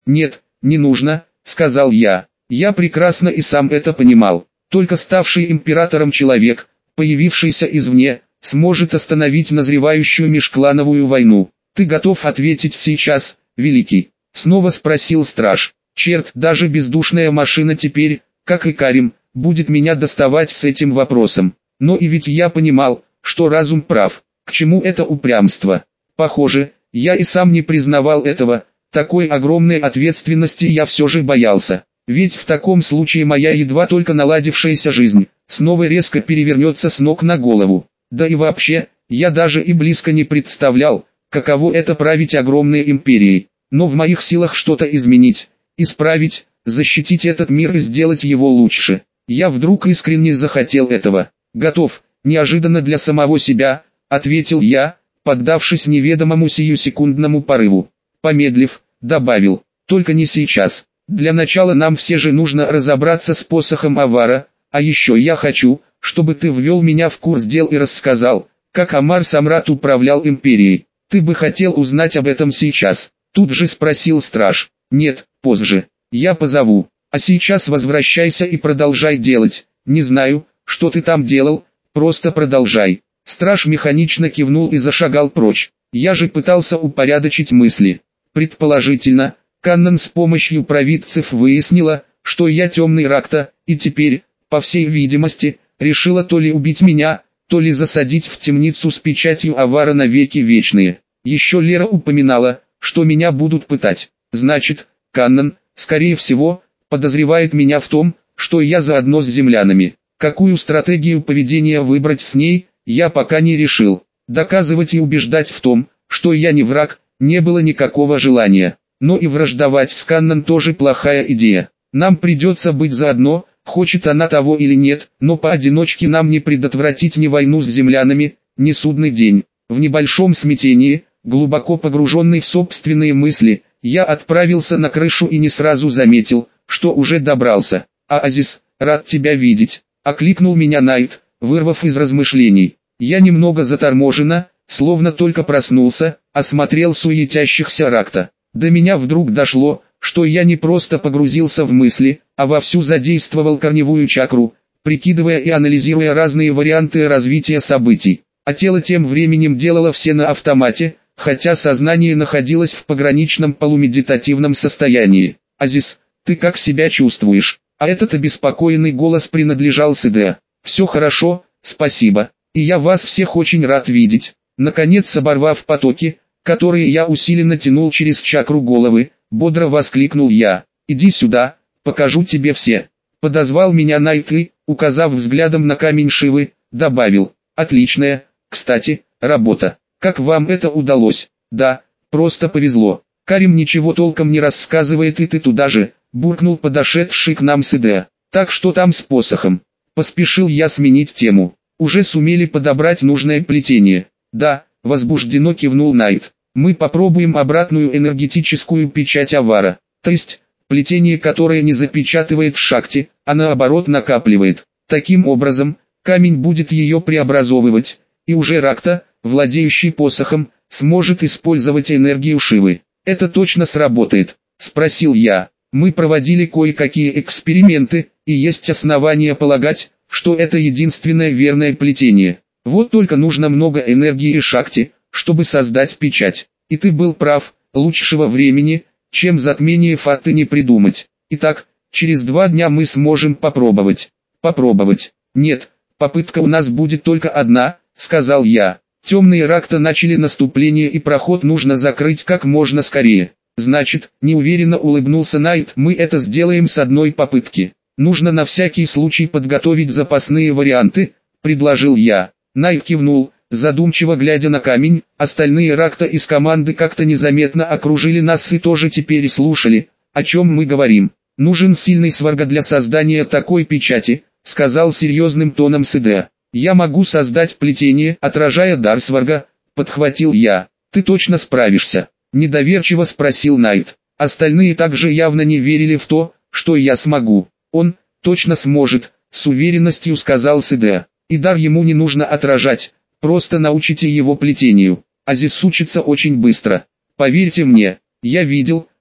Нет, не нужно, сказал я. Я прекрасно и сам это понимал. Только ставший императором человек, появившийся извне, сможет остановить назревающую межклановую войну. Ты готов ответить сейчас, Великий? Снова спросил страж. Черт, даже бездушная машина теперь, как и Карим, будет меня доставать с этим вопросом. Но и ведь я понимал, что разум прав. К чему это упрямство? Похоже, я и сам не признавал этого. Такой огромной ответственности я все же боялся. Ведь в таком случае моя едва только наладившаяся жизнь снова резко перевернется с ног на голову. Да и вообще, я даже и близко не представлял, каково это править огромной империей. Но в моих силах что-то изменить, исправить, защитить этот мир и сделать его лучше. Я вдруг искренне захотел этого. Готов, неожиданно для самого себя, ответил я, поддавшись неведомому сиюсекундному порыву. Помедлив, добавил, только не сейчас. Для начала нам все же нужно разобраться с посохом Авара, а еще я хочу, чтобы ты ввел меня в курс дел и рассказал, как Амар Самрат управлял империей. Ты бы хотел узнать об этом сейчас? Тут же спросил страж. Нет, позже. Я позову. А сейчас возвращайся и продолжай делать. Не знаю, что ты там делал, просто продолжай. Страж механично кивнул и зашагал прочь. Я же пытался упорядочить мысли. Предположительно, Каннан с помощью провидцев выяснила, что я темный Ракта, и теперь, по всей видимости, решила то ли убить меня, то ли засадить в темницу с печатью Авара навеки вечные. Еще Лера упоминала, что меня будут пытать. Значит, Каннан, скорее всего, подозревает меня в том, что я заодно с землянами. Какую стратегию поведения выбрать с ней, я пока не решил. Доказывать и убеждать в том, что я не враг, не было никакого желания. Но и враждовать с Каннан тоже плохая идея. Нам придется быть заодно, хочет она того или нет, но поодиночке нам не предотвратить ни войну с землянами, ни судный день. В небольшом смятении, глубоко погруженный в собственные мысли, я отправился на крышу и не сразу заметил, что уже добрался. «Оазис, рад тебя видеть», — окликнул меня Найт, вырвав из размышлений. Я немного заторможенно, словно только проснулся, осмотрел суетящихся Ракта. До меня вдруг дошло, что я не просто погрузился в мысли, а вовсю задействовал корневую чакру, прикидывая и анализируя разные варианты развития событий. А тело тем временем делало все на автомате, хотя сознание находилось в пограничном полумедитативном состоянии. «Азис, ты как себя чувствуешь?» А этот обеспокоенный голос принадлежал Сиде. «Все хорошо, спасибо, и я вас всех очень рад видеть». Наконец, оборвав потоки, которые я усиленно тянул через чакру головы, бодро воскликнул я. «Иди сюда, покажу тебе все». Подозвал меня Найт и, указав взглядом на камень Шивы, добавил. «Отличная, кстати, работа. Как вам это удалось?» «Да, просто повезло. Карим ничего толком не рассказывает и ты туда же», буркнул подошедший к нам Сиде. «Так что там с посохом?» Поспешил я сменить тему. «Уже сумели подобрать нужное плетение?» «Да», возбужденно кивнул Найт. «Мы попробуем обратную энергетическую печать Авара, то есть, плетение, которое не запечатывает в шахте, а наоборот накапливает. Таким образом, камень будет ее преобразовывать, и уже Ракта, владеющий посохом, сможет использовать энергию Шивы». «Это точно сработает?» – спросил я. «Мы проводили кое-какие эксперименты, и есть основания полагать, что это единственное верное плетение. Вот только нужно много энергии и шахте, чтобы создать печать. И ты был прав, лучшего времени, чем затмение Фаты не придумать. Итак, через 2 дня мы сможем попробовать». «Попробовать? Нет, попытка у нас будет только одна», — сказал я. «Темные Ракта начали наступление и проход нужно закрыть как можно скорее». «Значит», — неуверенно улыбнулся Найт, — «мы это сделаем с одной попытки. Нужно на всякий случай подготовить запасные варианты», — предложил я. Найт кивнул, задумчиво глядя на камень. Остальные Ракта из команды как-то незаметно окружили нас и тоже теперь слушали, о чем мы говорим. «Нужен сильный сварга для создания такой печати», — сказал серьезным тоном Сиде. «Я могу создать плетение, отражая дар сварга», — подхватил я. «Ты точно справишься?» — недоверчиво спросил Найт. Остальные также явно не верили в то, что я смогу. «Он точно сможет», — с уверенностью сказал Сиде. «И дар ему не нужно отражать, просто научите его плетению. Азис учится очень быстро. Поверьте мне, я видел,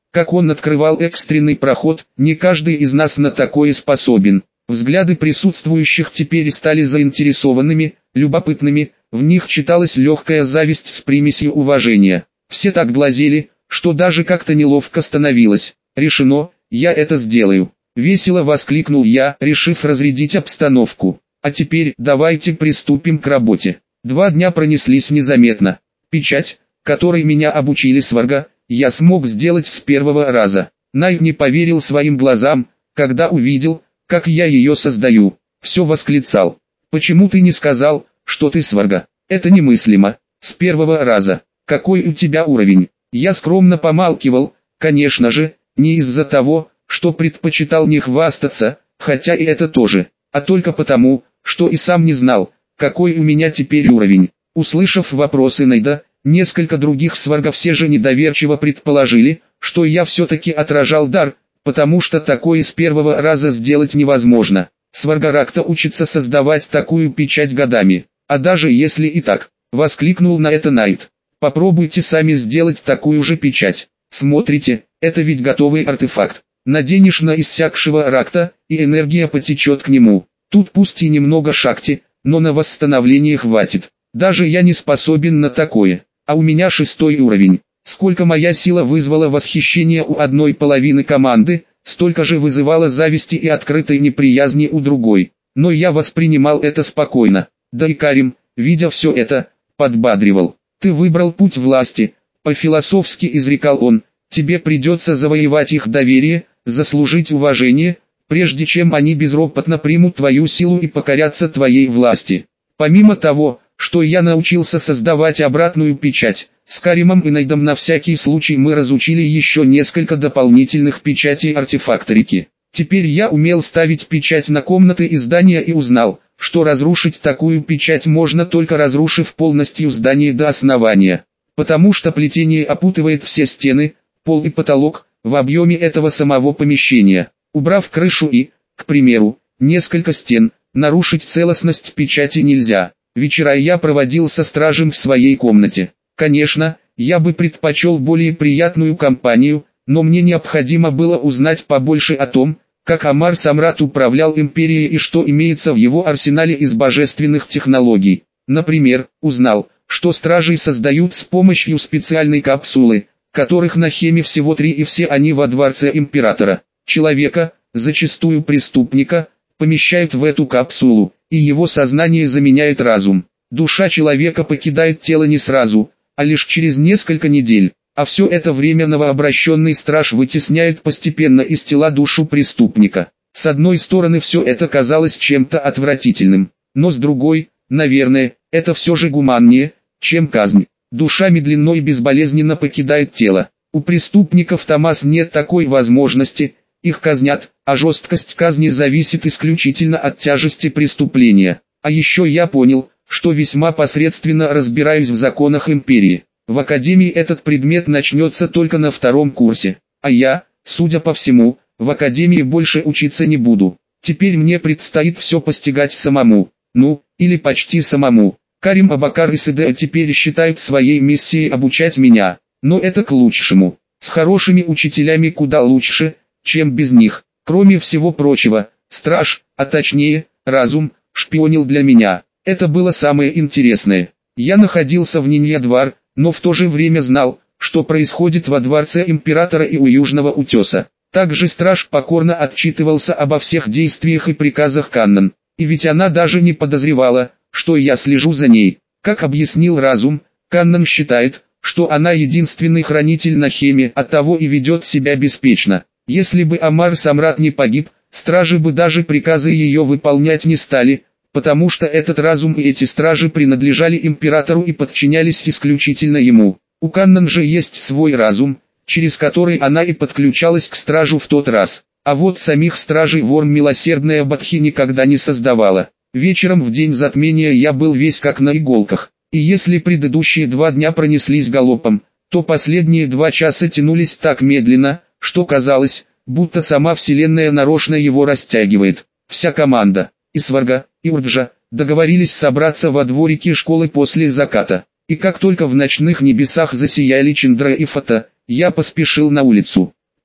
как он открывал экстренный проход, не каждый из нас на такое способен. Взгляды присутствующих теперь стали заинтересованными, любопытными, в них читалась легкая зависть с примесью уважения. Все так глазели, что даже как-то неловко становилось. «Решено, я это сделаю!» Весело воскликнул я, решив разрядить обстановку. «А теперь давайте приступим к работе». 2 дня пронеслись незаметно. Печать, которой меня обучили Сварга, я смог сделать с первого раза. Найт не поверил своим глазам, когда увидел, как я ее создаю. Все восклицал. «Почему ты не сказал, что ты Сварга? Это немыслимо. С первого раза. Какой у тебя уровень?» Я скромно помалкивал, конечно же, не из-за того, что предпочитал не хвастаться, хотя и это тоже, а только потому, что и сам не знал, какой у меня теперь уровень. Услышав вопросы Найда, несколько других сваргов все же недоверчиво предположили, что я все-таки отражал дар, потому что такое с первого раза сделать невозможно. Сваргаракта учится создавать такую печать годами, а даже если и так, воскликнул на это Найд. Попробуйте сами сделать такую же печать. Смотрите, это ведь готовый артефакт. Наденешь на иссякшего ракта, и энергия потечет к нему. Тут пусть и немного шакти, но на восстановление хватит. Даже я не способен на такое, а у меня 6-й уровень. Сколько моя сила вызвала восхищение у одной половины команды, столько же вызывала зависти и открытой неприязни у другой. Но я воспринимал это спокойно. Да и Карим, видя все это, подбадривал. «Ты выбрал путь власти», — по-философски изрекал он, «тебе придется завоевать их доверие, заслужить уважение, прежде чем они безропотно примут твою силу и покорятся твоей власти. Помимо того, что я научился создавать обратную печать, с Каримом и Найдом на всякий случай мы разучили еще несколько дополнительных печатей артефакторики. Теперь я умел ставить печать на комнаты и здания и узнал, что разрушить такую печать можно только разрушив полностью здание до основания, потому что плетение опутывает все стены, пол и потолок, в объеме этого самого помещения. Убрав крышу и, к примеру, несколько стен, нарушить целостность печати нельзя. Вечера я проводил со стражем в своей комнате. Конечно, я бы предпочел более приятную компанию, но мне необходимо было узнать побольше о том, как Амар Самрат управлял империей и что имеется в его арсенале из божественных технологий. Например, узнал, что стражи создают с помощью специальной капсулы, которых на Хеме всего 3 и все они во дворце императора. Человека, зачастую преступника, помещают в эту капсулу, и его сознание заменяет разум. Душа человека покидает тело не сразу, а лишь через несколько недель. А все это время новообращенный страж вытесняет постепенно из тела душу преступника. С одной стороны все это казалось чем-то отвратительным, но с другой, наверное, это все же гуманнее, чем казнь. Душа медленно и безболезненно покидает тело. У преступников Томас нет такой возможности, их казнят, а жесткость казни зависит исключительно от тяжести преступления. А еще я понял, что весьма посредственно разбираюсь в законах империи. В академии этот предмет начнется только на 2-м курсе, а я, судя по всему, в академии больше учиться не буду. Теперь мне предстоит все постигать самому, ну, или почти самому. Карим Абакар и Седеа теперь считают своей миссией обучать меня, но это к лучшему. С хорошими учителями куда лучше, чем без них. Кроме всего прочего, страж, а точнее, разум, шпионил для меня. Это было самое интересное. Я находился в Нинья-Двар, но в то же время знал, что происходит во дворце императора и у Южного утеса. Также страж покорно отчитывался обо всех действиях и приказах Каннан, и ведь она даже не подозревала, что я слежу за ней. Как объяснил разум, Каннан считает, что она единственный хранитель на Хеме, оттого и ведет себя беспечно. Если бы Амар Самрат не погиб, стражи бы даже приказы ее выполнять не стали, потому что этот разум и эти стражи принадлежали императору и подчинялись исключительно ему. У Каннан же есть свой разум, через который она и подключалась к стражу в тот раз. А вот самих стражей Ворм милосердная Бадхи никогда не создавала. Вечером в день затмения я был весь как на иголках, и если предыдущие 2 дня пронеслись галопом, то последние 2 часа тянулись так медленно, что казалось, будто сама вселенная нарочно его растягивает. Вся команда, и Сварга, и Урджа, договорились собраться во дворике школы после заката. И как только в ночных небесах засияли Чандра и Фата, я поспешил на улицу.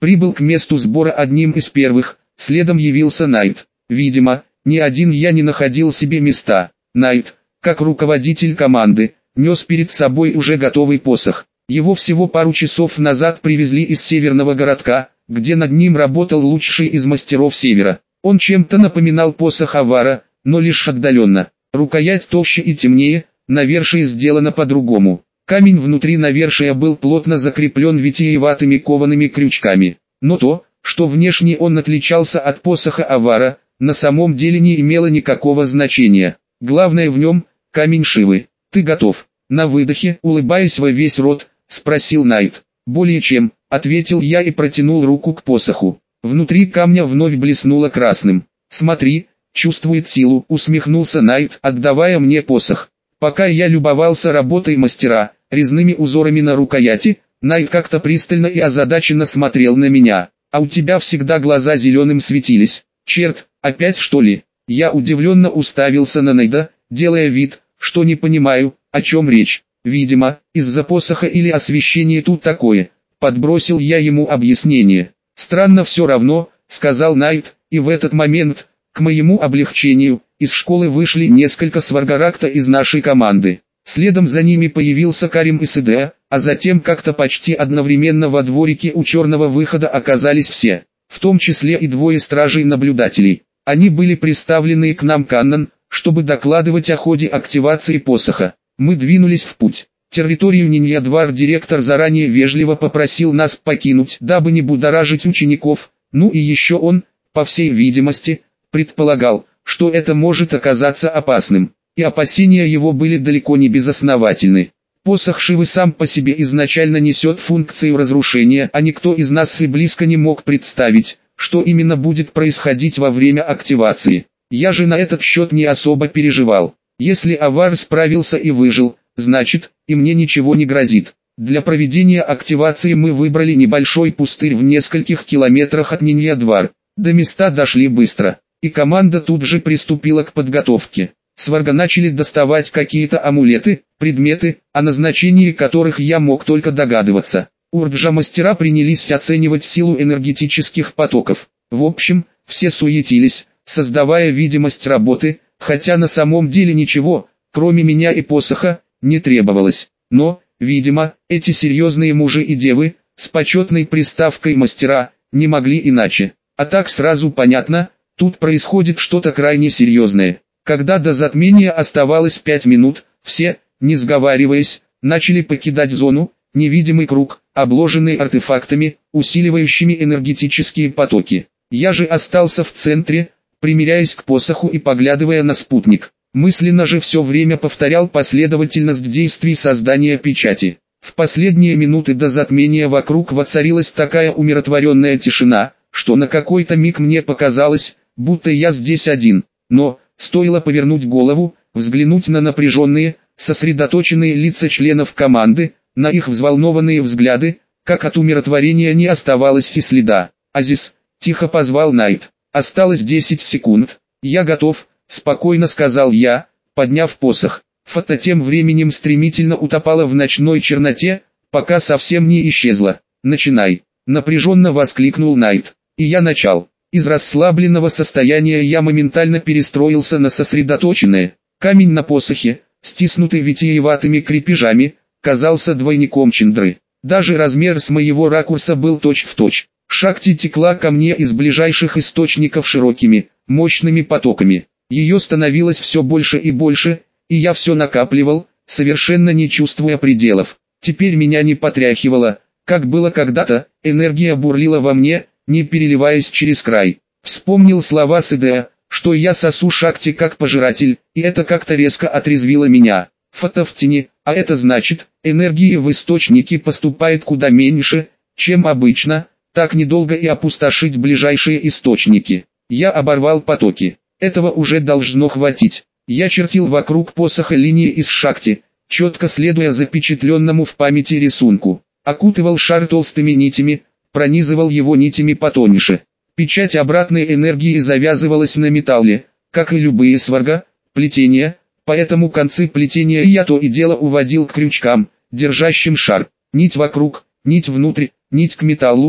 прибыл к месту сбора одним из первых, следом явился Найт. Видимо, ни один я не находил себе места. Найт, как руководитель команды, нес перед собой уже готовый посох. Его всего пару часов назад привезли из северного городка, где над ним работал лучший из мастеров севера. Он чем-то напоминал посох Авара, но лишь отдаленно. Рукоять толще и темнее, навершие сделано по-другому. Камень внутри навершия был плотно закреплен витиеватыми коваными крючками. Но то, что внешне он отличался от посоха Авара, на самом деле не имело никакого значения. Главное в нем – камень Шивы. «Ты готов?» На выдохе, улыбаясь во весь рот, спросил Найт. «Более чем», — ответил я и протянул руку к посоху. Внутри камня вновь блеснуло красным. «Смотри, чувствует силу», — усмехнулся Найт, отдавая мне посох. Пока я любовался работой мастера, резными узорами на рукояти, Найт как-то пристально и озадаченно смотрел на меня. «А у тебя всегда глаза зеленым светились. Черт, опять что ли?» Я удивленно уставился на Найда, делая вид, что не понимаю, о чем речь. Видимо, из-за посоха или освещения тут такое. Подбросил я ему объяснение. «Странно все равно», — сказал Найт, и в этот момент, к моему облегчению, из школы вышли несколько сваргаракта из нашей команды. Следом за ними появился Карим и Сидеа, а затем как-то почти одновременно во дворике у черного выхода оказались все, в том числе и двое стражей-наблюдателей. Они были представлены к нам Каннан, чтобы докладывать о ходе активации посоха. Мы двинулись в путь. Территорию Ниньядвар директор заранее вежливо попросил нас покинуть, дабы не будоражить учеников, ну и еще он, по всей видимости, предполагал, что это может оказаться опасным, и опасения его были далеко не безосновательны. Посох Шивы сам по себе изначально несет функцию разрушения, а никто из нас и близко не мог представить, что именно будет происходить во время активации. Я же на этот счет не особо переживал. Если Авар справился и выжил, значит, и мне ничего не грозит. Для проведения активации мы выбрали небольшой пустырь в нескольких километрах от Ниньядвар. До места дошли быстро, и команда тут же приступила к подготовке. Сварга начали доставать какие-то амулеты, предметы, о назначении которых я мог только догадываться. Урджа-мастера принялись оценивать силу энергетических потоков. В общем, все суетились, создавая видимость работы, хотя на самом деле ничего, кроме меня и посоха, не требовалось. Но, видимо, эти серьезные мужи и девы, с почетной приставкой мастера, не могли иначе. А так сразу понятно, тут происходит что-то крайне серьезное. Когда до затмения оставалось 5 минут, все, не сговариваясь, начали покидать зону, невидимый круг, обложенный артефактами, усиливающими энергетические потоки. Я же остался в центре, примиряясь к посоху и поглядывая на спутник. Мысленно же все время повторял последовательность действий создания печати. В последние минуты до затмения вокруг воцарилась такая умиротворенная тишина, что на какой-то миг мне показалось, будто я здесь один. Но, стоило повернуть голову, взглянуть на напряженные, сосредоточенные лица членов команды, на их взволнованные взгляды, как от умиротворения не оставалось и следа. «Азис», — тихо позвал Найт. «Осталось 10 секунд. Я готов», — спокойно сказал я, подняв посох. Фото тем временем стремительно утопала в ночной черноте, пока совсем не исчезла. «Начинай», — напряженно воскликнул Найт. И я начал. Из расслабленного состояния я моментально перестроился на сосредоточенное. Камень на посохе, стиснутый витиеватыми крепежами, казался двойником Чендры. Даже размер с моего ракурса был точь-в-точь. Шакти текла ко мне из ближайших источников широкими, мощными потоками. Ее становилось все больше и больше, и я все накапливал, совершенно не чувствуя пределов. Теперь меня не потряхивало, как было когда-то, энергия бурлила во мне, не переливаясь через край. Вспомнил слова Сидеа, что я сосу Шакти как пожиратель, и это как-то резко отрезвило меня. Фото в тени, а это значит, энергии в источнике поступает куда меньше, чем обычно, так недолго и опустошить ближайшие источники. Я оборвал потоки. Этого уже должно хватить. Я чертил вокруг посоха линии из Шакти, четко следуя запечатленному в памяти рисунку. Окутывал шар толстыми нитями, пронизывал его нитями потоньше. Печать обратной энергии завязывалась на металле, как и любые сварга, плетения, поэтому концы плетения я то и дело уводил к крючкам, держащим шар. Нить вокруг, нить внутрь, нить к металлу,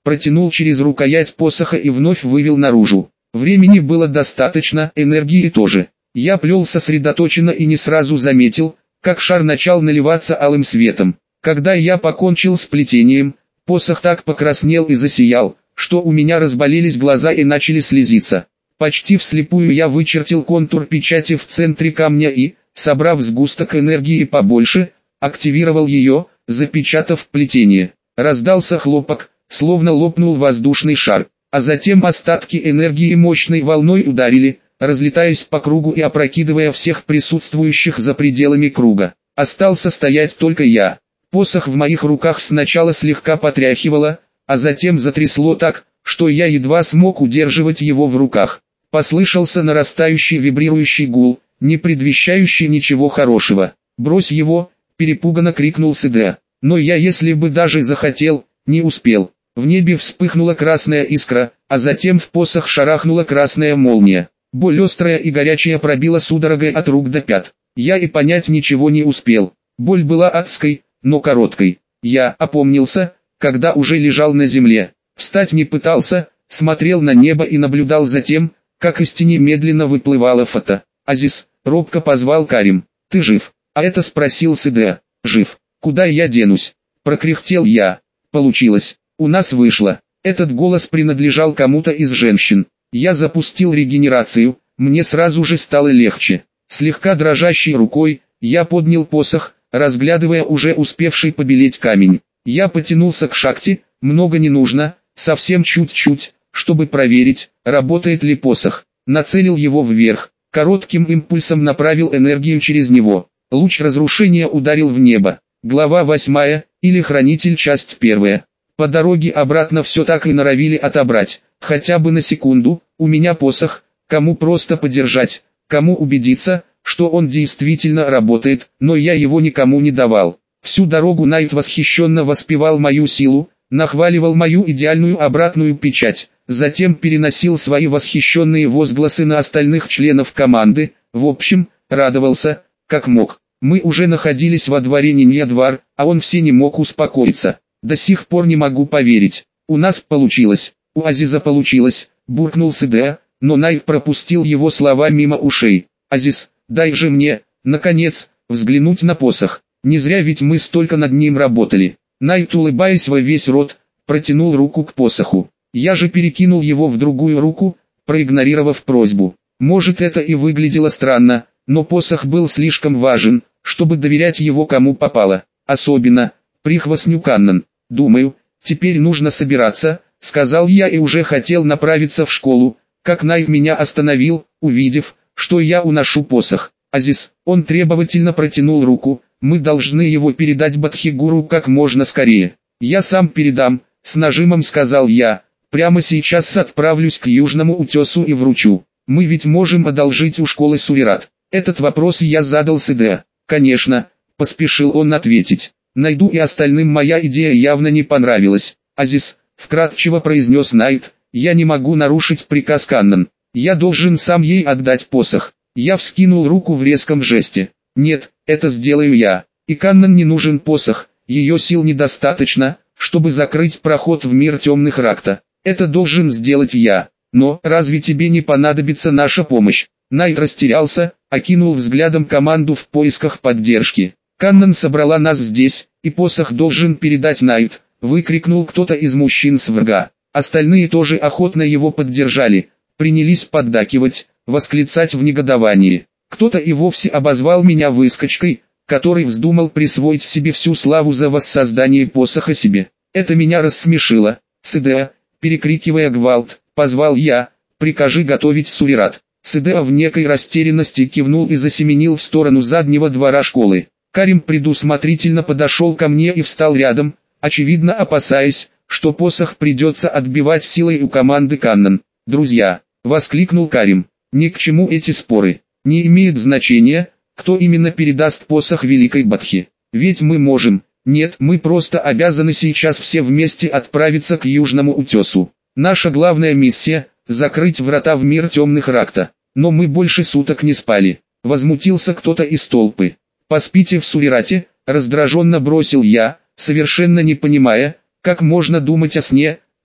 протянул через рукоять посоха и вновь вывел наружу. Времени было достаточно, энергии тоже. Я плел сосредоточенно и не сразу заметил, как шар начал наливаться алым светом. Когда я покончил с плетением, посох так покраснел и засиял, что у меня разболелись глаза и начали слезиться. Почти вслепую я вычертил контур печати в центре камня и, собрав сгусток энергии побольше, активировал ее, запечатав плетение. Раздался хлопок, словно лопнул воздушный шар, а затем остатки энергии мощной волной ударили, разлетаясь по кругу и опрокидывая всех присутствующих за пределами круга. Остался стоять только я. Посох в моих руках сначала слегка потряхивало, а затем затрясло так, что я едва смог удерживать его в руках. Послышался нарастающий вибрирующий гул, не предвещающий ничего хорошего. «Брось его!» – перепуганно крикнул Сэдэ. Но я, если бы даже захотел, не успел. В небе вспыхнула красная искра, а затем в посох шарахнула красная молния. Боль острая и горячая пробила судорогой от рук до пят. Я и понять ничего не успел. Боль была адской, но короткой. Я опомнился, когда уже лежал на земле. Встать не пытался, смотрел на небо и наблюдал за тем, как из тени медленно выплывала фото. «Азиз», — робко позвал Карим, — «ты жив?» «А это?» — спросил Сэдэ. «Жив. Куда я денусь?» — прокряхтел я. «Получилось. У нас вышло». Этот голос принадлежал кому-то из женщин. Я запустил регенерацию, мне сразу же стало легче. Слегка дрожащей рукой, я поднял посох, разглядывая уже успевший побелеть камень. Я потянулся к шахте, много не нужно, совсем чуть-чуть, чтобы проверить, работает ли посох. Нацелил его вверх, коротким импульсом направил энергию через него. Луч разрушения ударил в небо. Глава 8, или Хранитель, часть 1. По дороге обратно все так и норовили отобрать, хотя бы на секунду. У меня посох, кому просто подержать, кому убедиться, что он действительно работает, но я его никому не давал. Всю дорогу Найт восхищенно воспевал мою силу, нахваливал мою идеальную обратную печать, затем переносил свои восхищенные возгласы на остальных членов команды, в общем, радовался, как мог. Мы уже находились во дворе Нинья-двор, а он все не мог успокоиться. До сих пор не могу поверить. У нас получилось, у Азиза получилось, буркнул Сэдэ, но Найт пропустил его слова мимо ушей. «Азиз, дай же мне, наконец, взглянуть на посох. Не зря ведь мы столько над ним работали». Найт, улыбаясь во весь рот, протянул руку к посоху. Я же перекинул его в другую руку, проигнорировав просьбу. Может, это и выглядело странно, но посох был слишком важен, чтобы доверять его кому попало. Особенно прихвостню Каннан. «Думаю, теперь нужно собираться», — сказал я и уже хотел направиться в школу, как Найт меня остановил, увидев, что я уношу посох. «Азиз», — он требовательно протянул руку, — «мы должны его передать Бадхигуру как можно скорее». «Я сам передам», — с нажимом сказал я, — «прямо сейчас отправлюсь к Южному утесу и вручу. Мы ведь можем одолжить у школы суверат». Этот вопрос я задал Сэдэ. «Конечно», — поспешил он ответить. Найду и остальным моя идея явно не понравилась. «Азиз», — вкратчиво произнес Найт, — «я не могу нарушить приказ Каннан. Я должен сам ей отдать посох». Я вскинул руку в резком жесте. «Нет, это сделаю я. И Каннан не нужен посох, ее сил недостаточно, чтобы закрыть проход в мир темных Ракта. Это должен сделать я. Но разве тебе не понадобится наша помощь?» Найт растерялся, окинул взглядом команду в поисках поддержки. «Каннан собрала нас здесь, и посох должен передать Найт», — выкрикнул кто-то из мужчин с врага. Остальные тоже охотно его поддержали, принялись поддакивать, восклицать в негодовании. Кто-то и вовсе обозвал меня выскочкой, который вздумал присвоить себе всю славу за воссоздание посоха себе. Это меня рассмешило. «Сэдэ», перекрикивая гвалт, позвал я, «прикажи готовить суверат». Сэдэ в некой растерянности кивнул и засеменил в сторону заднего двора школы. Карим предусмотрительно подошел ко мне и встал рядом, очевидно опасаясь, что посох придется отбивать силой у команды Каннан. «Друзья», — воскликнул Карим, — «ни к чему эти споры. Не имеет значения, кто именно передаст посох Великой Бадхи. Ведь мы можем. Нет, мы просто обязаны сейчас все вместе отправиться к Южному утесу. Наша главная миссия — закрыть врата в мир темных Ракта. Но мы больше суток не спали». Возмутился кто-то из толпы. «Поспите в суверате», — раздраженно бросил я, совершенно не понимая, как можно думать о сне,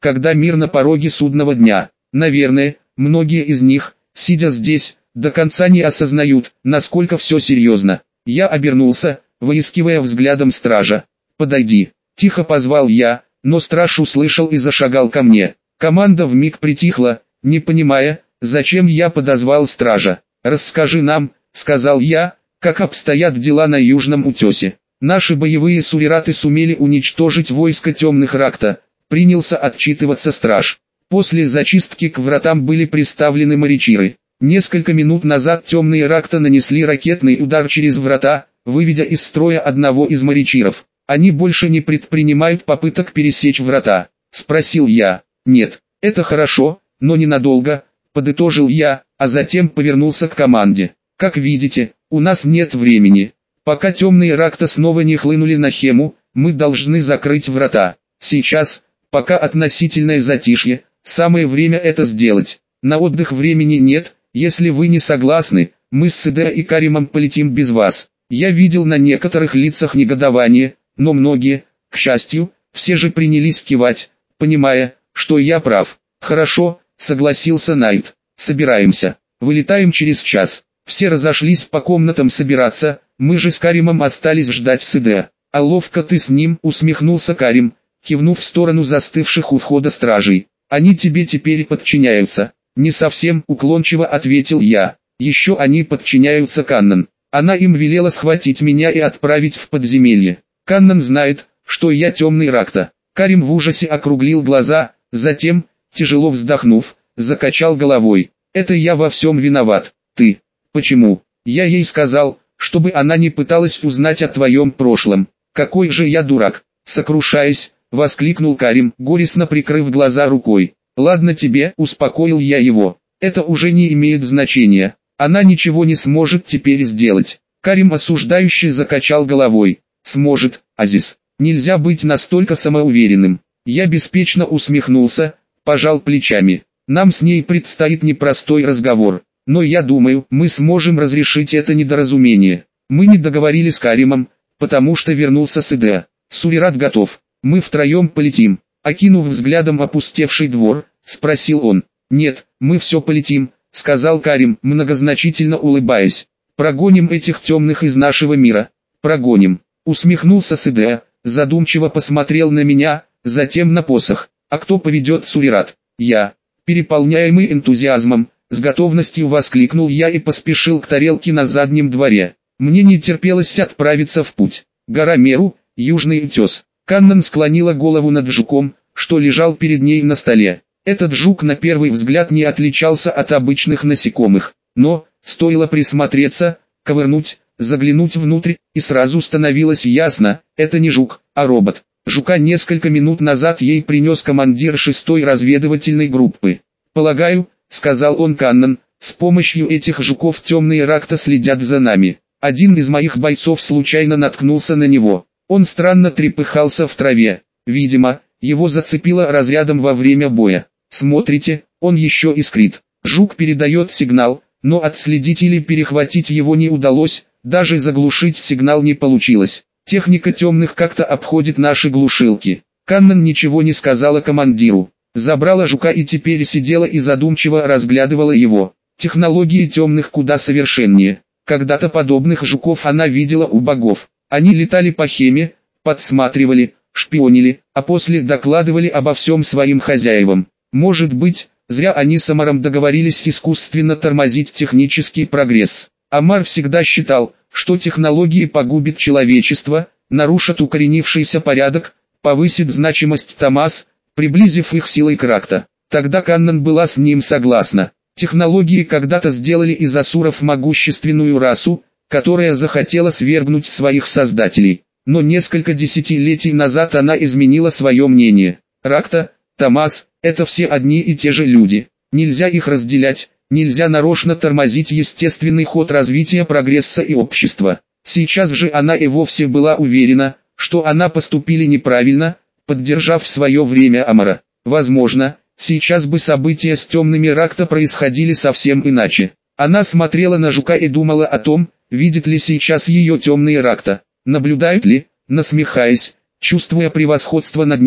когда мир на пороге судного дня. Наверное, многие из них, сидя здесь, до конца не осознают, насколько все серьезно. Я обернулся, выискивая взглядом стража. «Подойди», — тихо позвал я, но страж услышал и зашагал ко мне. Команда вмиг притихла, не понимая, зачем я подозвал стража. «Расскажи нам», — сказал я, — «как обстоят дела на Южном утесе». «Наши боевые сурираты сумели уничтожить войско темных Ракта», — принялся отчитываться страж. «После зачистки к вратам были приставлены морячиры. Несколько минут назад темные Ракта нанесли ракетный удар через врата, выведя из строя одного из морячиров. Они больше не предпринимают попыток пересечь врата?» — спросил я. «Нет, это хорошо, но ненадолго», — подытожил я, а затем повернулся к команде. «Как видите, у нас нет времени. Пока темные Ракта снова не хлынули на Хему, мы должны закрыть врата. Сейчас, пока относительное затишье, самое время это сделать. На отдых времени нет, если вы не согласны, мы с Седеа и Каримом полетим без вас». Я видел на некоторых лицах негодование, но многие, к счастью, все же принялись кивать, понимая, что я прав. «Хорошо», — согласился Найт. «Собираемся. Вылетаем через час». Все разошлись по комнатам собираться, мы же с Каримом остались ждать Седеа. «А ловко ты с ним», — усмехнулся Карим, кивнув в сторону застывших у входа стражей. «Они тебе теперь подчиняются». «Не совсем», — уклончиво ответил я. «Еще они подчиняются Каннан. Она им велела схватить меня и отправить в подземелье. Каннан знает, что я темный Ракта». Карим в ужасе округлил глаза, затем, тяжело вздохнув, закачал головой. «Это я во всем виноват. Ты. Почему? Я ей сказал, чтобы она не пыталась узнать о твоем прошлом. Какой же я дурак!» Сокрушаясь, воскликнул Карим, горестно прикрыв глаза рукой. «Ладно тебе», — успокоил я его. «Это уже не имеет значения. Она ничего не сможет теперь сделать». Карим осуждающе закачал головой. «Сможет, Азиз. Нельзя быть настолько самоуверенным». Я беспечно усмехнулся, пожал плечами. «Нам с ней предстоит непростой разговор. Но я думаю, мы сможем разрешить это недоразумение. Мы не договорили с Каримом, потому что вернулся Седеа. Сурират готов. Мы втроем полетим». Окинув взглядом опустевший двор, спросил он. «Нет, мы все полетим», — сказал Карим, многозначительно улыбаясь. «Прогоним этих темных из нашего мира. Прогоним». Усмехнулся Седеа, задумчиво посмотрел на меня, затем на посох. «А кто поведет Сурират?» «Я». Переполняемый энтузиазмом, с готовностью воскликнул я и поспешил к тарелке на заднем дворе. Мне не терпелось отправиться в путь. Гора Меру, Южный утес. Каннан склонила голову над жуком, что лежал перед ней на столе. Этот жук на первый взгляд не отличался от обычных насекомых, но, стоило присмотреться, ковырнуть, заглянуть внутрь, и сразу становилось ясно, это не жук, а робот. Жука несколько минут назад ей принес командир 6-й разведывательной группы. «Полагаю», — сказал он Каннан, — «с помощью этих жуков темные Ракта следят за нами. Один из моих бойцов случайно наткнулся на него. Он странно трепыхался в траве. Видимо, его зацепило разрядом во время боя. Смотрите, он еще искрит. Жук передает сигнал, но отследить или перехватить его не удалось, даже заглушить сигнал не получилось. Техника темных как-то обходит наши глушилки». Каннан ничего не сказала командиру. Забрала жука и теперь сидела и задумчиво разглядывала его. Технологии темных куда совершеннее. Когда-то подобных жуков она видела у богов. Они летали по Хеме, подсматривали, шпионили, а после докладывали обо всем своим хозяевам. Может быть, зря они с Амаром договорились искусственно тормозить технический прогресс. Амар всегда считал, что технологии погубят человечество, нарушат укоренившийся порядок, повысит значимость Томас, приблизив их силой к Ракта. Тогда Каннан была с ним согласна. Технологии когда-то сделали из асуров могущественную расу, которая захотела свергнуть своих создателей. Но несколько десятилетий назад она изменила свое мнение. Ракта, Томас – это все одни и те же люди. Нельзя их разделять, нельзя нарочно тормозить естественный ход развития прогресса и общества. Сейчас же она и вовсе была уверена, что она поступили неправильно, поддержав в свое время Амара. Возможно, сейчас бы события с темными Ракта происходили совсем иначе. Она смотрела на жука и думала о том, видит ли сейчас ее темные Ракта, наблюдают ли, насмехаясь, чувствуя превосходство над ней,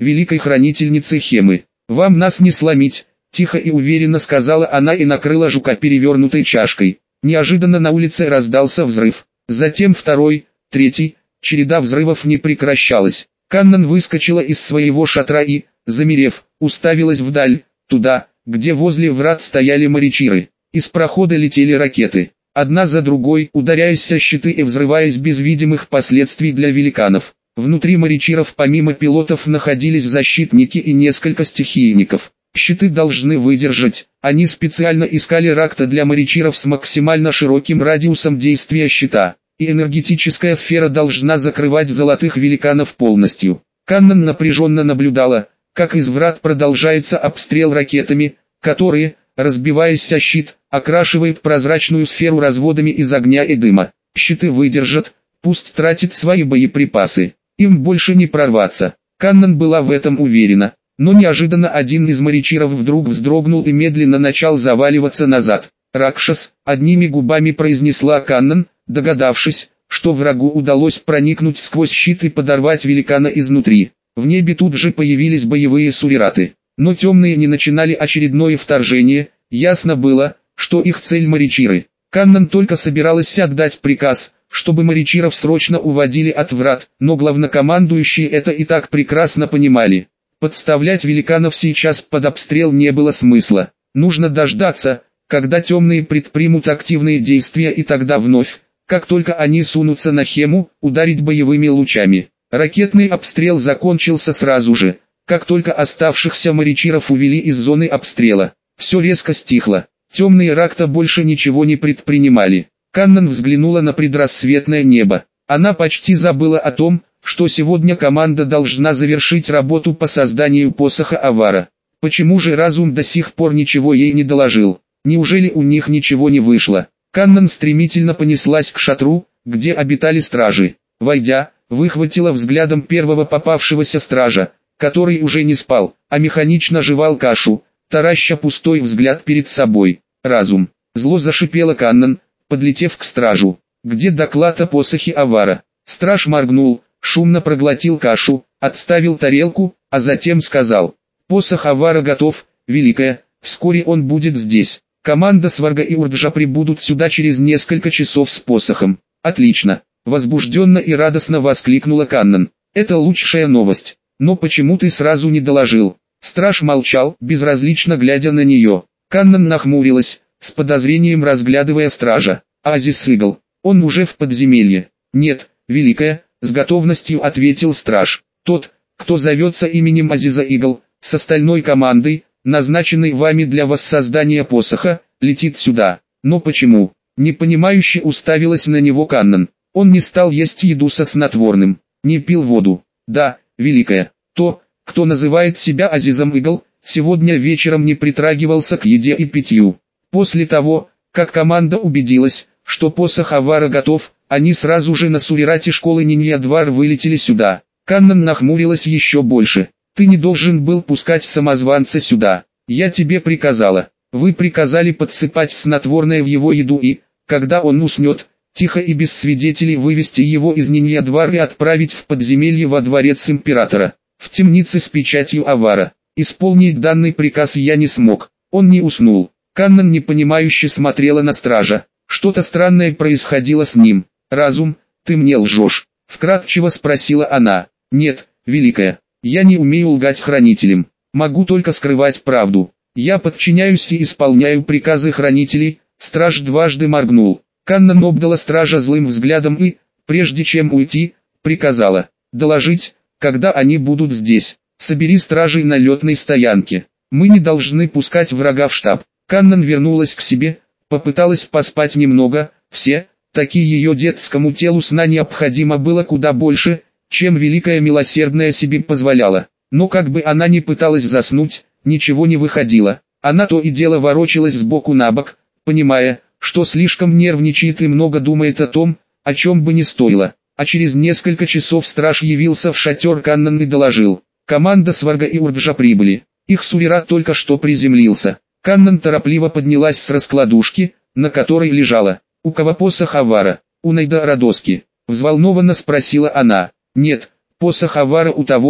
великой хранительницы Хемы. «Вам нас не сломить», — тихо и уверенно сказала она и накрыла жука перевернутой чашкой. Неожиданно на улице раздался взрыв. Затем второй, третий, череда взрывов не прекращалась. Каннан выскочила из своего шатра и, замерев, уставилась вдаль, туда, где возле врат стояли морячиры. Из прохода летели ракеты, одна за другой, ударяясь о щиты и взрываясь без видимых последствий для великанов. Внутри морячиров помимо пилотов находились защитники и несколько стихийников. Щиты должны выдержать. Они специально искали ракта для морячиров с максимально широким радиусом действия щита, и энергетическая сфера должна закрывать золотых великанов полностью. Каннан напряженно наблюдала, как из врат продолжается обстрел ракетами, которые, разбиваясь о щит, окрашивают прозрачную сферу разводами из огня и дыма. Щиты выдержат, пусть тратит свои боеприпасы, им больше не прорваться. Каннан была в этом уверена. Но неожиданно один из морячиров вдруг вздрогнул и медленно начал заваливаться назад. «Ракшас», — одними губами произнесла Каннан, догадавшись, что врагу удалось проникнуть сквозь щит и подорвать великана изнутри. В небе тут же появились боевые сурираты. Но темные не начинали очередное вторжение, ясно было, что их цель морячиры. Каннан только собиралась отдать приказ, чтобы морячиров срочно уводили от врат, но главнокомандующие это и так прекрасно понимали. Подставлять великанов сейчас под обстрел не было смысла. Нужно дождаться, когда темные предпримут активные действия, и тогда вновь, как только они сунутся на Хему, ударить боевыми лучами. Ракетный обстрел закончился сразу же, как только оставшихся морячиров увели из зоны обстрела. Все резко стихло. Темные ракта больше ничего не предпринимали. Каннан взглянула на предрассветное небо. Она почти забыла о том, что сегодня команда должна завершить работу по созданию посоха Авара. Почему же разум до сих пор ничего ей не доложил? Неужели у них ничего не вышло? Каннан стремительно понеслась к шатру, где обитали стражи. Войдя, выхватила взглядом первого попавшегося стража, который уже не спал, а механично жевал кашу, тараща пустой взгляд перед собой. «Разум!» — зло зашипела Каннан, подлетев к стражу. «Где доклад о посохе Авара?» Страж моргнул, шумно проглотил кашу, отставил тарелку, а затем сказал: «Посох Авара готов, Великая, вскоре он будет здесь. Команда Сварга и Урджа прибудут сюда через несколько часов с посохом». «Отлично!» — возбужденно и радостно воскликнула Каннан. «Это лучшая новость. Но почему ты сразу не доложил?» Страж молчал, безразлично глядя на нее. Каннан нахмурилась, с подозрением разглядывая стража. «Азис Игл, он уже в подземелье». «Нет, Великая», — с готовностью ответил страж. «Тот, кто зовется именем Азиза Игл, с остальной командой, назначенной вами для воссоздания посоха, летит сюда». «Но почему?» — непонимающе уставилась на него Каннан. «Он не стал есть еду со снотворным, не пил воду». «Да, Великая, то, кто называет себя Азизом Игл, сегодня вечером не притрагивался к еде и питью. После того, как команда убедилась, что посох Авара готов, они сразу же на сурирате школы Ниньядвар вылетели сюда». Каннан нахмурилась еще больше. «Ты не должен был пускать самозванца сюда. Я тебе приказала. Вы приказали подсыпать снотворное в его еду и, когда он уснет, тихо и без свидетелей вывести его из Ниньядвар и отправить в подземелье во дворец императора, в темнице с печатью Авара. Исполнить данный приказ я не смог». Он не уснул. Каннан непонимающе смотрела на стража. Что-то странное происходило с ним. «Разум, ты мне лжешь?» — вкратчиво спросила она. «Нет, Великая, я не умею лгать хранителям. Могу только скрывать правду. Я подчиняюсь и исполняю приказы хранителей». Страж дважды моргнул. Каннан обдала стража злым взглядом и, прежде чем уйти, приказала: «Доложить, когда они будут здесь. Собери стражей на летной стоянке. Мы не должны пускать врага в штаб». Каннан вернулась к себе, попыталась поспать немного. Такие ее детскому телу сна необходимо было куда больше, чем Великая Милосердная себе позволяла. Но как бы она ни пыталась заснуть, ничего не выходило. Она то и дело ворочалась сбоку на бок, понимая, что слишком нервничает и много думает о том, о чем бы ни стоило. А через несколько часов страж явился в шатер Каннан и доложил: «Команда Сварга и Урджа прибыли. Их сурират только что приземлился». Каннан торопливо поднялась с раскладушки, на которой лежала. «У кого посох Авара?» «У Найда Радоски», — взволнованно спросила она. «Нет, посох Авара у того,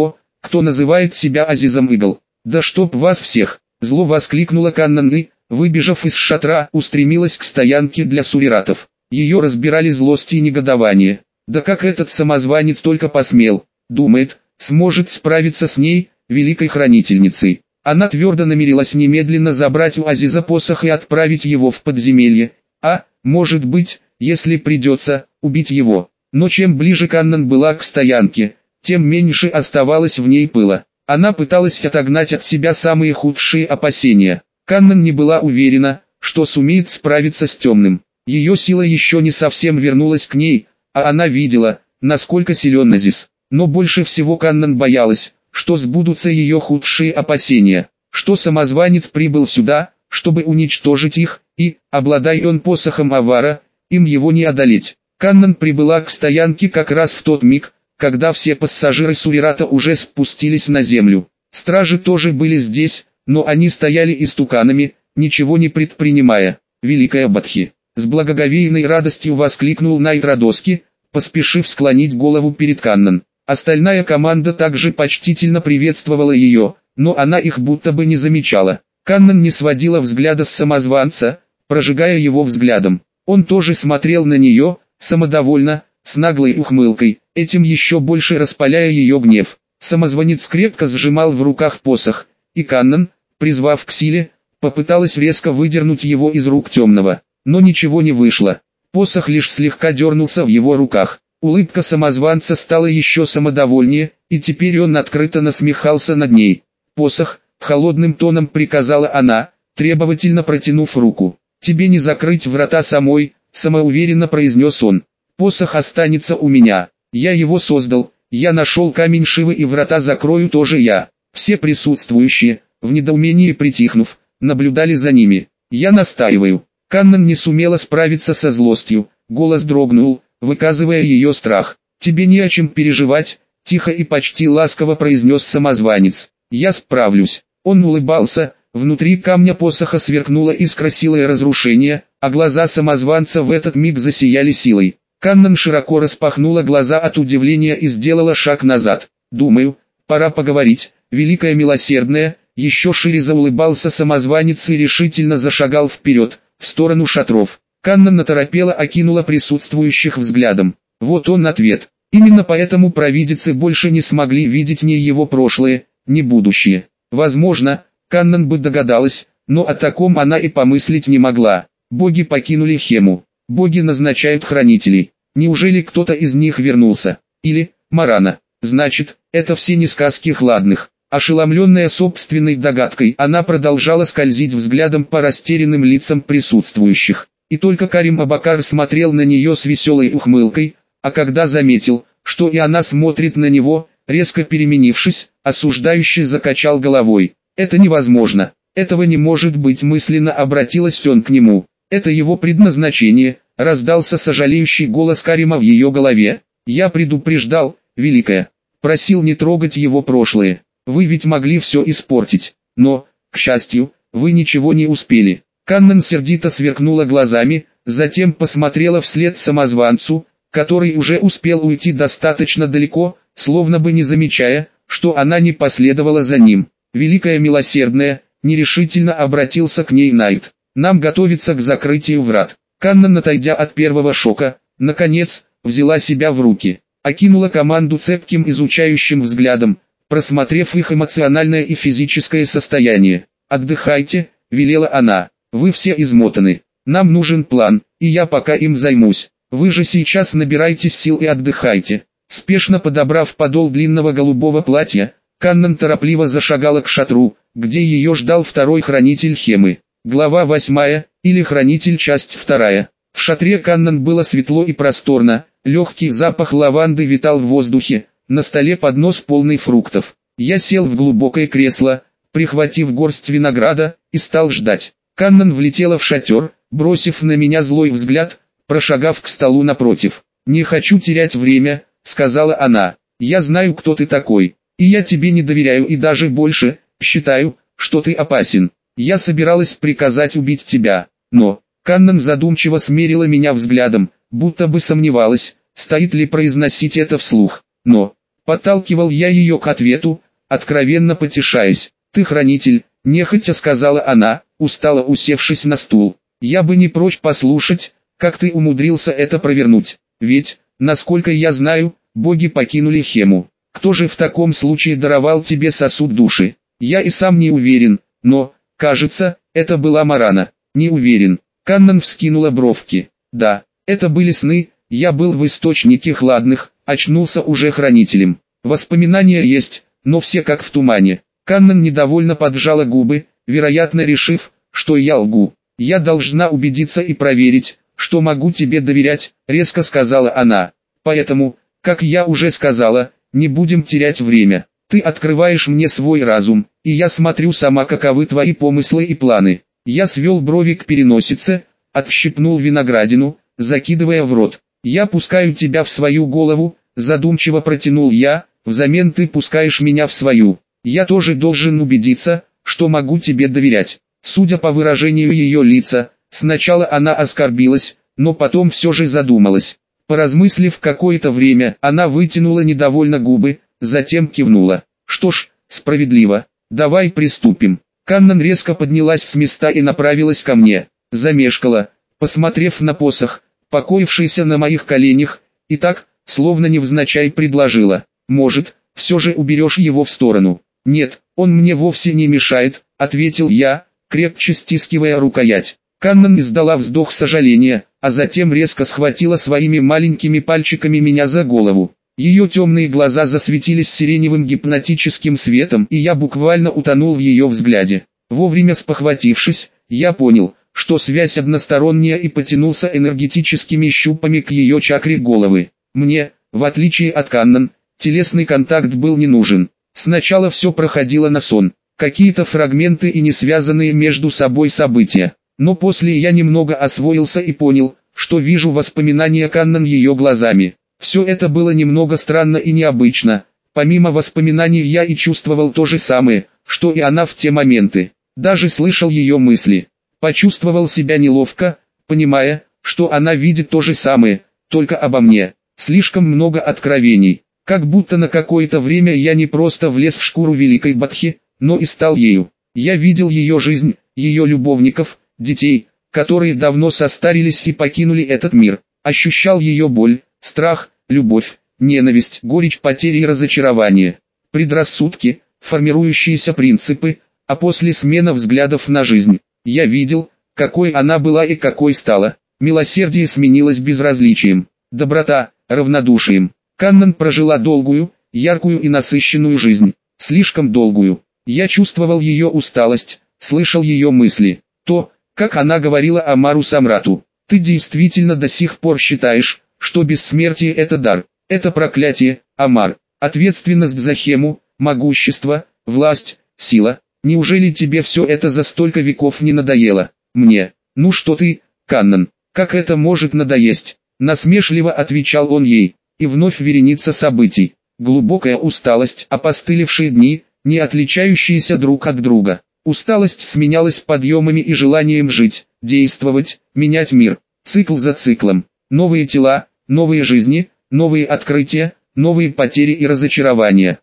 кто называет себя Азизом Игл. Да чтоб вас всех! Зло воскликнула Каннан и, выбежав из шатра, устремилась к стоянке для суриратов. Ее разбирали злость и негодование. Да как этот самозванец только посмел, думает, сможет справиться с ней, великой хранительницей. Она твердо намерилась немедленно забрать у Азиза посох и отправить его в подземелье, а, может быть, если придется, убить его. Но чем ближе Каннан была к стоянке, тем меньше оставалось в ней пыла. Она пыталась отогнать от себя самые худшие опасения. Каннан не была уверена, что сумеет справиться с темным. Ее сила еще не совсем вернулась к ней, а она видела, насколько силен Азиз. Но больше всего Каннан боялась, что сбудутся ее худшие опасения, что самозванец прибыл сюда, чтобы уничтожить их, и, обладая он посохом Авара, им его не одолеть. Каннан прибыла к стоянке как раз в тот миг, когда все пассажиры Сурирата уже спустились на землю. Стражи тоже были здесь, но они стояли истуканами, ничего не предпринимая. «Великая Бадхи!» С благоговейной радостью воскликнул Найт Радоски, поспешив склонить голову перед Каннан. Остальная команда также почтительно приветствовала ее, но она их будто бы не замечала. Каннан не сводила взгляда с самозванца, прожигая его взглядом. Он тоже смотрел на нее, самодовольно, с наглой ухмылкой, этим еще больше распаляя ее гнев. Самозванец крепко сжимал в руках посох, и Каннан, призвав к силе, попыталась резко выдернуть его из рук темного, но ничего не вышло. Посох лишь слегка дернулся в его руках. Улыбка самозванца стала еще самодовольнее, и теперь он открыто насмехался над ней. «Посох», — холодным тоном приказала она, требовательно протянув руку. «Тебе не закрыть врата самой», — самоуверенно произнес он. «Посох останется у меня. Я его создал, я нашел камень Шивы и врата закрою тоже я». Все присутствующие, в недоумении притихнув, наблюдали за ними. «Я настаиваю». Каннан не сумела справиться со злостью, голос дрогнул, выказывая ее страх. «Тебе не о чем переживать», — тихо и почти ласково произнес самозванец. «Я справлюсь». Он улыбался, внутри камня посоха сверкнула искра силы и разрушения, а глаза самозванца в этот миг засияли силой. Каннан широко распахнула глаза от удивления и сделала шаг назад. «Думаю, пора поговорить, великая милосердная», еще шире заулыбался самозванец и решительно зашагал вперед, в сторону шатров. Каннан оторопела окинула присутствующих взглядом. Вот он ответ. Именно поэтому провидицы больше не смогли видеть ни его прошлое, ни будущее. Возможно, Каннан бы догадалась, но о таком она и помыслить не могла. Боги покинули Хему. Боги назначают хранителей. Неужели кто-то из них вернулся? Или, Марана? Значит, это все не сказки хладных. Ошеломленная собственной догадкой, она продолжала скользить взглядом по растерянным лицам присутствующих. И только Карим Абакар смотрел на нее с веселой ухмылкой, а когда заметил, что и она смотрит на него, резко переменившись, осуждающе закачал головой. «Это невозможно, этого не может быть», мысленно обратилась он к нему. «Это его предназначение», раздался сожалеющий голос Карима в ее голове. «Я предупреждал, Великая, просил не трогать его прошлое. Вы ведь могли все испортить, но, к счастью, вы ничего не успели». Каннан сердито сверкнула глазами, затем посмотрела вслед самозванцу, который уже успел уйти достаточно далеко, словно бы не замечая, что она не последовала за ним. «Великая милосердная», нерешительно обратился к ней Найт. «Нам готовиться к закрытию врат». Каннан, отойдя от первого шока, наконец, взяла себя в руки, окинула команду цепким изучающим взглядом, просмотрев их эмоциональное и физическое состояние. «Отдыхайте», — велела она. «Вы все измотаны. Нам нужен план, и я пока им займусь. Вы же сейчас набирайтесь сил и отдыхайте». Спешно подобрав подол длинного голубого платья, Каннан торопливо зашагала к шатру, где ее ждал второй хранитель Хемы. Глава 8, или Хранитель, часть 2. В шатре Каннан было светло и просторно, легкий запах лаванды витал в воздухе, на столе поднос полный фруктов. Я сел в глубокое кресло, прихватив горсть винограда, и стал ждать. Каннан влетела в шатер, бросив на меня злой взгляд, прошагав к столу напротив. «Не хочу терять время», — сказала она. «Я знаю, кто ты такой, и я тебе не доверяю и даже больше, считаю, что ты опасен. Я собиралась приказать убить тебя, но...» Каннан задумчиво смерила меня взглядом, будто бы сомневалась, стоит ли произносить это вслух. Но, подталкивал я ее к ответу, откровенно потешаясь. «Ты хранитель», — нехотя сказала она, устало усевшись на стул. «Я бы не прочь послушать, как ты умудрился это провернуть. Ведь, насколько я знаю, боги покинули Хему. Кто же в таком случае даровал тебе сосуд души? Я и сам не уверен, но, кажется, это была Марана». «Не уверен». Каннан вскинула бровки. «Да, это были сны, я был в источнике хладных, очнулся уже хранителем. Воспоминания есть, но все как в тумане». Каннан недовольно поджала губы, вероятно решив, что я лгу. «Я должна убедиться и проверить, что могу тебе доверять», — резко сказала она. «Поэтому, как я уже сказала, не будем терять время. Ты открываешь мне свой разум, и я смотрю сама, каковы твои помыслы и планы». Я свел брови к переносице, отщипнул виноградину, закидывая в рот. «Я пускаю тебя в свою голову», — задумчиво протянул я, «взамен ты пускаешь меня в свою. Я тоже должен убедиться, что могу тебе доверять». Судя по выражению ее лица, сначала она оскорбилась, но потом все же задумалась. Поразмыслив какое-то время, она вытянула недовольно губы, затем кивнула. «Что ж, справедливо. Давай приступим». Каннан резко поднялась с места и направилась ко мне. Замешкала, посмотрев на посох, покоившийся на моих коленях, и так, словно невзначай предложила: «Может, все же уберешь его в сторону?» «Нет, он мне вовсе не мешает», — ответил я, крепче стискивая рукоять. Каннан издала вздох сожаления, а затем резко схватила своими маленькими пальчиками меня за голову. Ее темные глаза засветились сиреневым гипнотическим светом, и я буквально утонул в ее взгляде. Вовремя спохватившись, я понял, что связь односторонняя, и потянулся энергетическими щупами к ее чакре головы. Мне, в отличие от Каннан, телесный контакт был не нужен. Сначала все проходило на сон, какие-то фрагменты и не связанные между собой события. Но после я немного освоился и понял, что вижу воспоминания Каннан ее глазами. Все это было немного странно и необычно. Помимо воспоминаний я и чувствовал то же самое, что и она в те моменты. Даже слышал ее мысли. Почувствовал себя неловко, понимая, что она видит то же самое, только обо мне. Слишком много откровений. Как будто на какое-то время я не просто влез в шкуру великой Бадхи, но и стал ею. Я видел ее жизнь, ее любовников, детей, которые давно состарились и покинули этот мир. Ощущал ее боль, страх, любовь, ненависть, горечь потери и разочарование. Предрассудки, формирующиеся принципы, а после смена взглядов на жизнь. Я видел, какой она была и какой стала. Милосердие сменилось безразличием, доброта – равнодушием. Каннан прожила долгую, яркую и насыщенную жизнь. Слишком долгую. Я чувствовал ее усталость, слышал ее мысли. То, как она говорила Амару Самрату: «Ты действительно до сих пор считаешь, что бессмертие – это дар, это проклятие, Амар, ответственность за Хему, могущество, власть, сила. Неужели тебе все это за столько веков не надоело?» «Мне? Ну что ты, Каннан, как это может надоесть?» Насмешливо отвечал он ей, и вновь вереница событий. Глубокая усталость, опостылевшие дни, не отличающиеся друг от друга. Усталость сменялась подъемами и желанием жить, действовать, менять мир, цикл за циклом. Новые тела, новые жизни, новые открытия, новые потери и разочарования.